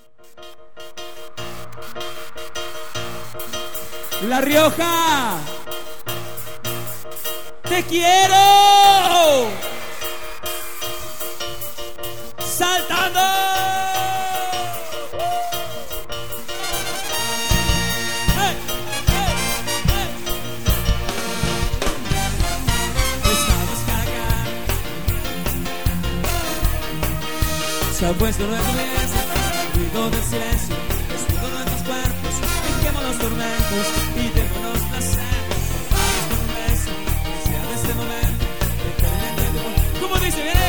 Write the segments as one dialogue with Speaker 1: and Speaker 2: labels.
Speaker 1: La Rioja, te quiero. Saltando. Hey, hey, hey. Estamos acá. Se ha puesto nuestra mesa, ruido del silencio, escudo nuestros cuerpos, dejemos los tormentos y démonos placer. Vamos con un beso, que sea de este momento, eternamente. ¿Cómo dice? Viene.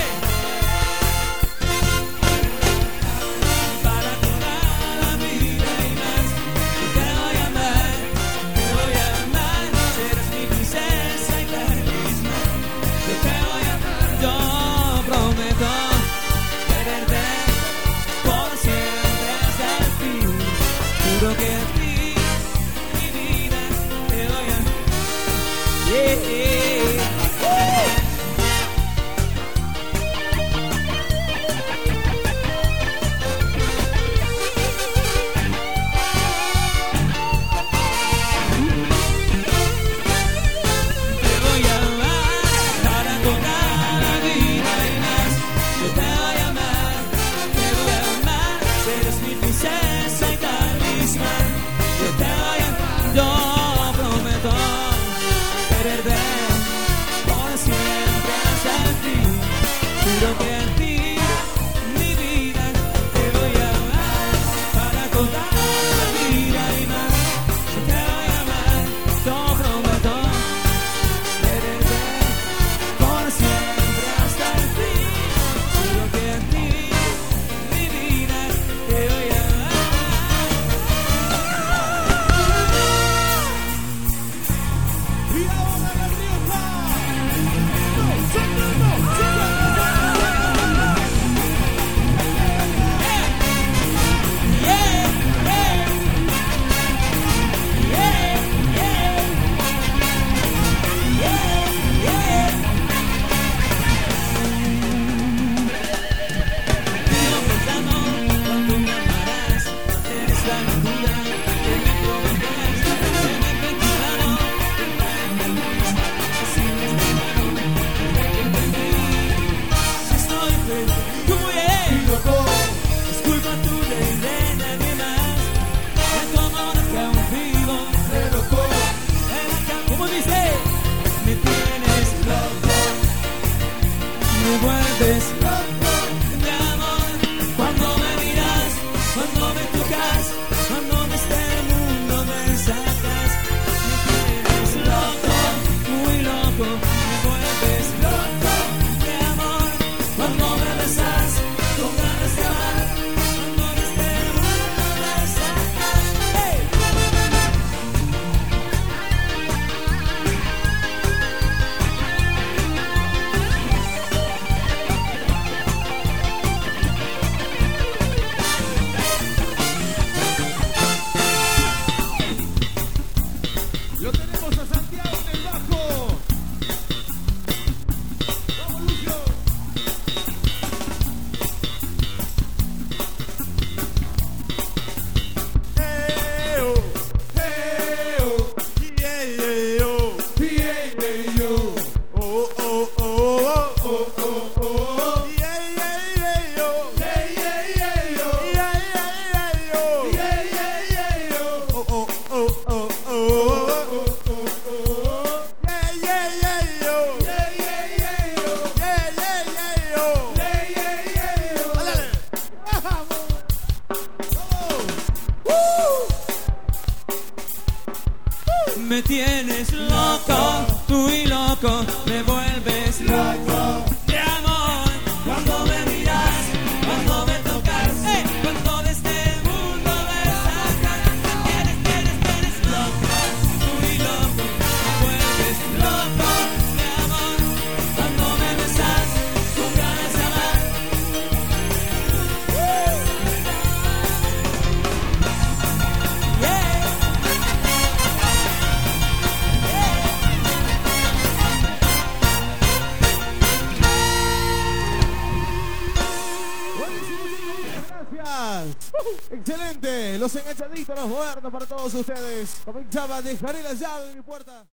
Speaker 1: Para toda la vida y más, yo te voy a amar, te voy a amar. Serás mi princesa y talismán. Yo te voy a amar, yo prometo quererte por siempre hasta el fin. Juro que a ti, mi vida, te doy a... Te voy a amar para toda la vida y más. Yo te voy a amar, te voy a amar. Serás mi princesa y talismán. Yo te voy a amar, yo prometo quererte por siempre hasta el fin. Juro que a ti, mi vida, te voy a amar para toda la vida y más. Yo te voy a amar, yo prometo quererte por siempre hasta el fin. Juro que a ti, mi vida, te voy a amar.
Speaker 2: Y ahora La Rioja.
Speaker 1: Me vuelves loco de amor cuando me miras, cuando me tocas, cuando de este mundo me sacas. Me tienes loco, muy loco. Me vuelves loco de amor cuando me besas con ganas de amar, cuando de este mundo me sacas. ¡Hey!
Speaker 2: Lo tenemos a Santiago en el bajo. Vamos, Lucio.
Speaker 1: Me tienes loco, tú y loco, me vuelves loco de amor cuando me miras, cuando me tocas, cuando de este mundo me sacas. Me tienes loco, tú y loco, me vuelves loco de amor cuando me besas con ganas de amar. Yeah.
Speaker 2: Excelente, los enganchaditos, los muertos para todos ustedes. Comenzaba, dejaré la llave de mi puerta.